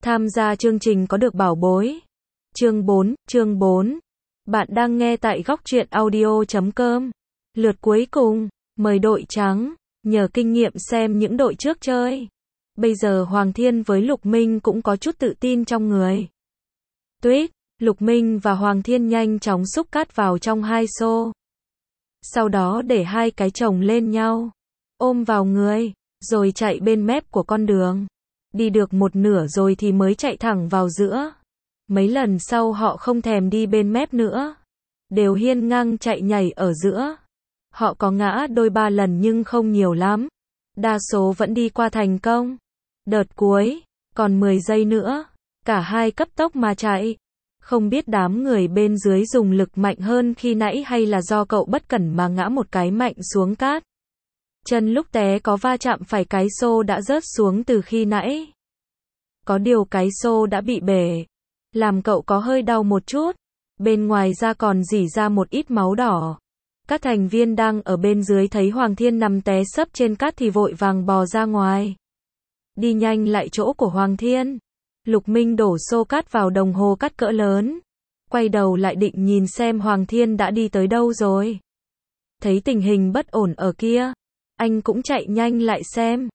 Tham gia chương trình có được bảo bối. Chương 4. Bạn đang nghe tại góc truyện audio.com. Lượt cuối cùng, mời đội trắng, nhờ kinh nghiệm xem những đội trước chơi. Bây giờ Hoàng Thiên với Lục Minh cũng có chút tự tin trong người. Tuyết, Lục Minh và Hoàng Thiên nhanh chóng xúc cát vào trong hai xô. Sau đó để hai cái chồng lên nhau, ôm vào người, rồi chạy bên mép của con đường. Đi được một nửa rồi thì mới chạy thẳng vào giữa. Mấy lần sau họ không thèm đi bên mép nữa, đều hiên ngang chạy nhảy ở giữa. Họ có ngã đôi ba lần nhưng không nhiều lắm, đa số vẫn đi qua thành công. Đợt cuối, còn 10 giây nữa, cả hai cấp tốc mà chạy. Không biết đám người bên dưới dùng lực mạnh hơn khi nãy hay là do cậu bất cẩn mà ngã một cái mạnh xuống cát. Chân lúc té có va chạm phải cái xô đã rớt xuống từ khi nãy. Có điều cái xô đã bị bể, làm cậu có hơi đau một chút. Bên ngoài ra còn rỉ ra một ít máu đỏ. Các thành viên đang ở bên dưới thấy Hoàng Thiên nằm té sấp trên cát thì vội vàng bò ra ngoài. Đi nhanh lại chỗ của Hoàng Thiên. Lục Minh đổ xô cát vào đồng hồ cát cỡ lớn. Quay đầu lại định nhìn xem Hoàng Thiên đã đi tới đâu rồi. Thấy tình hình bất ổn ở kia, anh cũng chạy nhanh lại xem.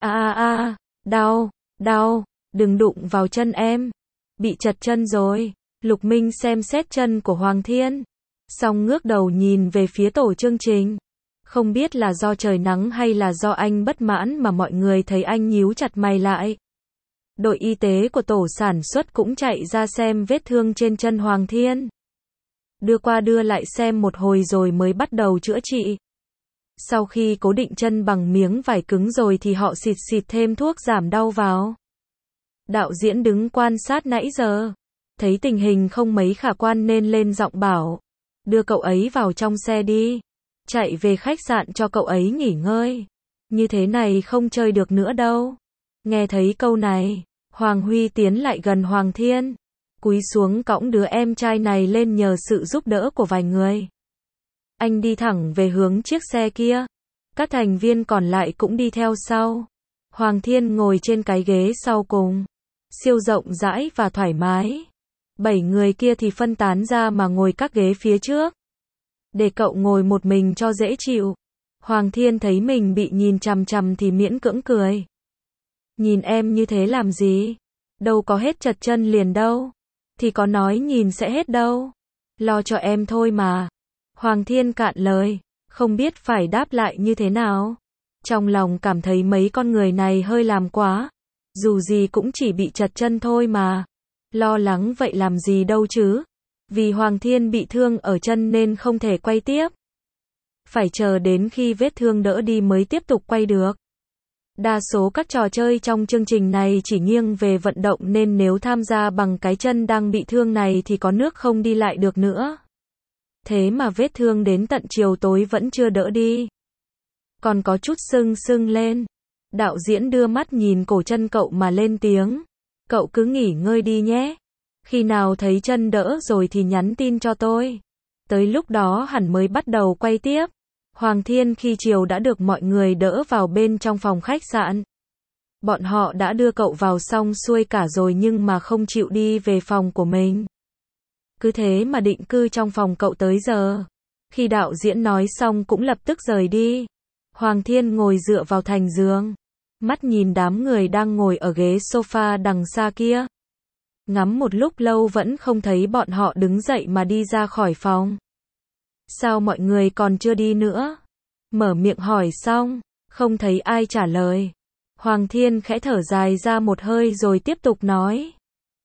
Đau, đừng đụng vào chân em. Bị trật chân rồi. Lục Minh xem xét chân của Hoàng Thiên, xong ngước đầu nhìn về phía tổ chương trình. Không biết là do trời nắng hay là do anh bất mãn mà mọi người thấy anh nhíu chặt mày lại. Đội y tế của tổ sản xuất cũng chạy ra xem vết thương trên chân Hoàng Thiên. Đưa qua đưa lại xem một hồi rồi mới bắt đầu chữa trị. Sau khi cố định chân bằng miếng vải cứng rồi thì họ xịt thêm thuốc giảm đau vào. Đạo diễn đứng quan sát nãy giờ, thấy tình hình không mấy khả quan nên lên giọng bảo, đưa cậu ấy vào trong xe đi, chạy về khách sạn cho cậu ấy nghỉ ngơi. Như thế này không chơi được nữa đâu. Nghe thấy câu này, Hoàng Huy tiến lại gần Hoàng Thiên, cúi xuống cõng đứa em trai này lên nhờ sự giúp đỡ của vài người. Anh đi thẳng về hướng chiếc xe kia. Các thành viên còn lại cũng đi theo sau. Hoàng Thiên ngồi trên cái ghế sau cùng, siêu rộng rãi và thoải mái. 7 người kia thì phân tán ra mà ngồi các ghế phía trước, để cậu ngồi một mình cho dễ chịu. Hoàng Thiên thấy mình bị nhìn chằm chằm thì miễn cưỡng cười. Nhìn em như thế làm gì? Đâu có hết trật chân liền đâu. Thì có nói nhìn sẽ hết đâu. Lo cho em thôi mà. Hoàng Thiên cạn lời, không biết phải đáp lại như thế nào. Trong lòng cảm thấy mấy con người này hơi làm quá. Dù gì cũng chỉ bị trật chân thôi mà. Lo lắng vậy làm gì đâu chứ. Vì Hoàng Thiên bị thương ở chân nên không thể quay tiếp. Phải chờ đến khi vết thương đỡ đi mới tiếp tục quay được. Đa số các trò chơi trong chương trình này chỉ nghiêng về vận động nên nếu tham gia bằng cái chân đang bị thương này thì có nước không đi lại được nữa. Thế mà vết thương đến tận chiều tối vẫn chưa đỡ đi. Còn có chút sưng lên. Đạo diễn đưa mắt nhìn cổ chân cậu mà lên tiếng. Cậu cứ nghỉ ngơi đi nhé. Khi nào thấy chân đỡ rồi thì nhắn tin cho tôi. Tới lúc đó hẳn mới bắt đầu quay tiếp. Hoàng Thiên khi chiều đã được mọi người đỡ vào bên trong phòng khách sạn. Bọn họ đã đưa cậu vào xong xuôi cả rồi nhưng mà không chịu đi về phòng của mình. Cứ thế mà định cư trong phòng cậu tới giờ. Khi đạo diễn nói xong cũng lập tức rời đi. Hoàng Thiên ngồi dựa vào thành giường, mắt nhìn đám người đang ngồi ở ghế sofa đằng xa kia. Ngắm một lúc lâu vẫn không thấy bọn họ đứng dậy mà đi ra khỏi phòng. Sao mọi người còn chưa đi nữa? Mở miệng hỏi xong, không thấy ai trả lời. Hoàng Thiên khẽ thở dài ra một hơi rồi tiếp tục nói.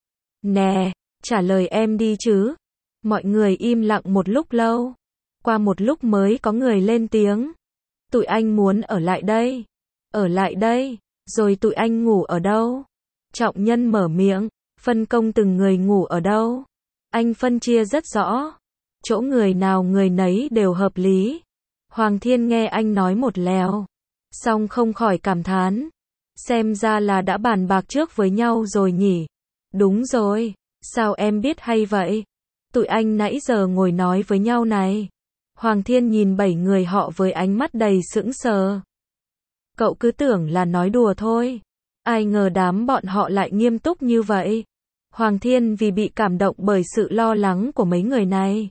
Nè, trả lời em đi chứ. Mọi người im lặng một lúc lâu. Qua một lúc mới có người lên tiếng. Tụi anh muốn ở lại đây. Ở lại đây, rồi tụi anh ngủ ở đâu? Trọng Nhân mở miệng, phân công từng người ngủ ở đâu? Anh phân chia rất rõ. Chỗ người nào người nấy đều hợp lý. Hoàng Thiên nghe anh nói một lèo, xong không khỏi cảm thán. Xem ra là đã bàn bạc trước với nhau rồi nhỉ? Đúng rồi, sao em biết hay vậy? Tụi anh nãy giờ ngồi nói với nhau này. Hoàng Thiên nhìn 7 người họ với ánh mắt đầy sững sờ. Cậu cứ tưởng là nói đùa thôi. Ai ngờ đám bọn họ lại nghiêm túc như vậy. Hoàng Thiên vì bị cảm động bởi sự lo lắng của mấy người này,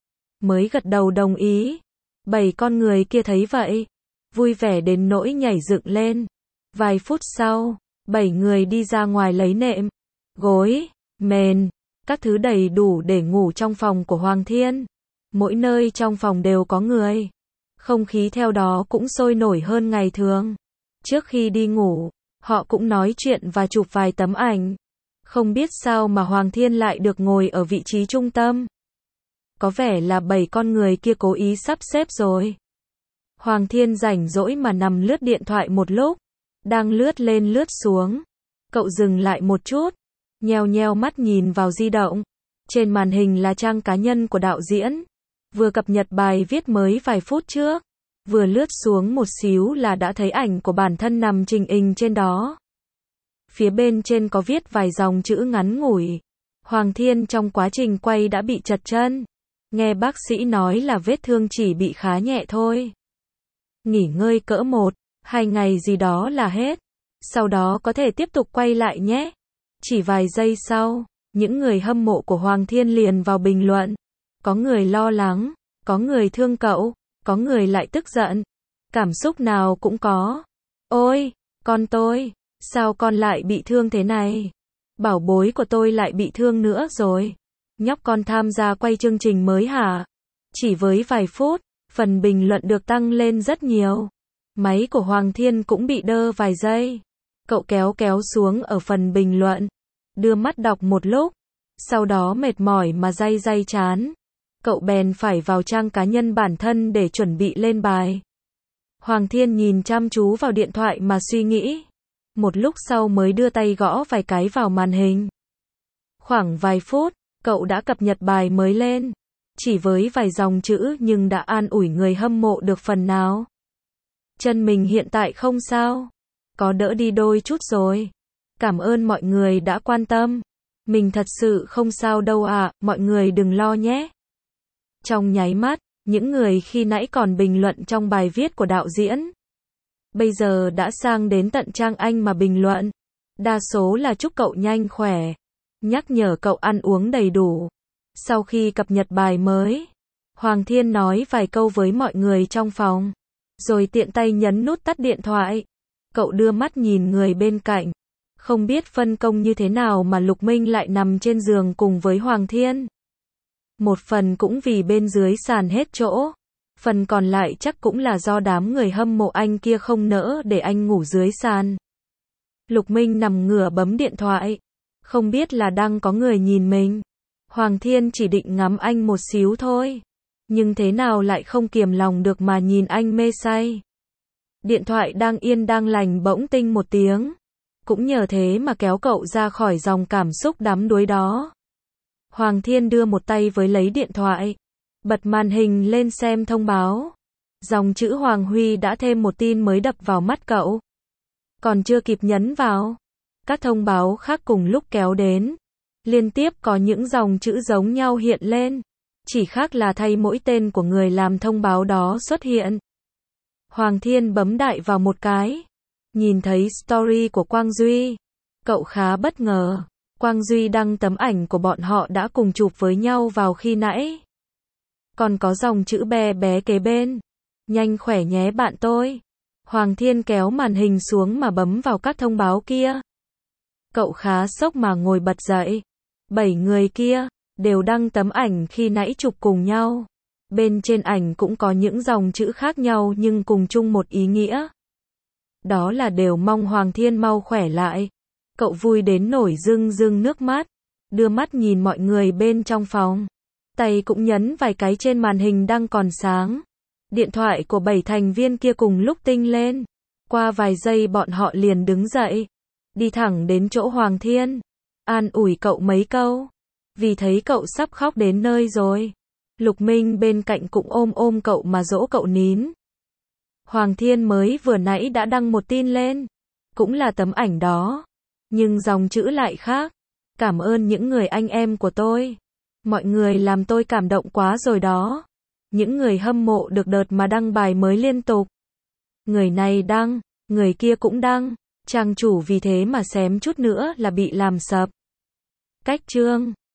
mới gật đầu đồng ý. 7 con người kia thấy vậy, vui vẻ đến nỗi nhảy dựng lên. Vài phút sau, 7 người đi ra ngoài lấy nệm, gối, mền, các thứ đầy đủ để ngủ trong phòng của Hoàng Thiên. Mỗi nơi trong phòng đều có người. Không khí theo đó cũng sôi nổi hơn ngày thường. Trước khi đi ngủ, họ cũng nói chuyện và chụp vài tấm ảnh. Không biết sao mà Hoàng Thiên lại được ngồi ở vị trí trung tâm. Có vẻ là 7 con người kia cố ý sắp xếp rồi. Hoàng Thiên rảnh rỗi mà nằm lướt điện thoại một lúc. Đang lướt lên lướt xuống. Cậu dừng lại một chút. Nheo nheo mắt nhìn vào di động. Trên màn hình là trang cá nhân của đạo diễn. Vừa cập nhật bài viết mới vài phút trước. Vừa lướt xuống một xíu là đã thấy ảnh của bản thân nằm trình hình trên đó. Phía bên trên có viết vài dòng chữ ngắn ngủi. Hoàng Thiên trong quá trình quay đã bị trật chân. Nghe bác sĩ nói là vết thương chỉ bị khá nhẹ thôi. Nghỉ ngơi cỡ 1-2 ngày gì đó là hết. Sau đó có thể tiếp tục quay lại nhé. Chỉ vài giây sau, những người hâm mộ của Hoàng Thiên liền vào bình luận. Có người lo lắng, có người thương cậu, có người lại tức giận. Cảm xúc nào cũng có. Ôi, con tôi, sao con lại bị thương thế này? Bảo bối của tôi lại bị thương nữa rồi. Nhóc con tham gia quay chương trình mới hả? Chỉ với vài phút, phần bình luận được tăng lên rất nhiều. Máy của Hoàng Thiên cũng bị đơ vài giây. Cậu kéo xuống ở phần bình luận. Đưa mắt đọc một lúc. Sau đó mệt mỏi mà day chán. Cậu bèn phải vào trang cá nhân bản thân để chuẩn bị lên bài. Hoàng Thiên nhìn chăm chú vào điện thoại mà suy nghĩ. Một lúc sau mới đưa tay gõ vài cái vào màn hình. Khoảng vài phút, cậu đã cập nhật bài mới lên. Chỉ với vài dòng chữ nhưng đã an ủi người hâm mộ được phần nào. Chân mình hiện tại không sao. Có đỡ đi đôi chút rồi. Cảm ơn mọi người đã quan tâm. Mình thật sự không sao đâu ạ, mọi người đừng lo nhé. Trong nháy mắt, những người khi nãy còn bình luận trong bài viết của đạo diễn, bây giờ đã sang đến tận trang Anh mà bình luận. Đa số là chúc cậu nhanh khỏe, nhắc nhở cậu ăn uống đầy đủ. Sau khi cập nhật bài mới, Hoàng Thiên nói vài câu với mọi người trong phòng, rồi tiện tay nhấn nút tắt điện thoại. Cậu đưa mắt nhìn người bên cạnh. Không biết phân công như thế nào mà Lục Minh lại nằm trên giường cùng với Hoàng Thiên. Một phần cũng vì bên dưới sàn hết chỗ. Phần còn lại chắc cũng là do đám người hâm mộ anh kia không nỡ để anh ngủ dưới sàn. Lục Minh nằm ngửa bấm điện thoại. Không biết là đang có người nhìn mình. Hoàng Thiên chỉ định ngắm anh một xíu thôi. Nhưng thế nào lại không kiềm lòng được mà nhìn anh mê say. Điện thoại đang yên đang lành bỗng tinh một tiếng. Cũng nhờ thế mà kéo cậu ra khỏi dòng cảm xúc đắm đuối đó. Hoàng Thiên đưa một tay với lấy điện thoại. Bật màn hình lên xem thông báo. Dòng chữ Hoàng Huy đã thêm một tin mới đập vào mắt cậu. Còn chưa kịp nhấn vào, các thông báo khác cùng lúc kéo đến. Liên tiếp có những dòng chữ giống nhau hiện lên. Chỉ khác là thay mỗi tên của người làm thông báo đó xuất hiện. Hoàng Thiên bấm đại vào một cái. Nhìn thấy story của Quang Duy. Cậu khá bất ngờ. Quang Duy đăng tấm ảnh của bọn họ đã cùng chụp với nhau vào khi nãy. Còn có dòng chữ bé bé kế bên. Nhanh khỏe nhé bạn tôi. Hoàng Thiên kéo màn hình xuống mà bấm vào các thông báo kia. Cậu khá sốc mà ngồi bật dậy. 7 người kia đều đăng tấm ảnh khi nãy chụp cùng nhau. Bên trên ảnh cũng có những dòng chữ khác nhau nhưng cùng chung một ý nghĩa. Đó là đều mong Hoàng Thiên mau khỏe lại. Cậu vui đến nổi rưng rưng nước mắt. Đưa mắt nhìn mọi người bên trong phòng. Tay cũng nhấn vài cái trên màn hình đang còn sáng. Điện thoại của 7 thành viên kia cùng lúc tinh lên. Qua vài giây bọn họ liền đứng dậy. Đi thẳng đến chỗ Hoàng Thiên. An ủi cậu mấy câu. Vì thấy cậu sắp khóc đến nơi rồi. Lục Minh bên cạnh cũng ôm cậu mà dỗ cậu nín. Hoàng Thiên mới vừa nãy đã đăng một tin lên. Cũng là tấm ảnh đó. Nhưng dòng chữ lại khác. Cảm ơn những người anh em của tôi. Mọi người làm tôi cảm động quá rồi đó. Những người hâm mộ được đợt mà đăng bài mới liên tục. Người này đăng, người kia cũng đăng. Trang chủ vì thế mà xém chút nữa là bị làm sập. Cách chương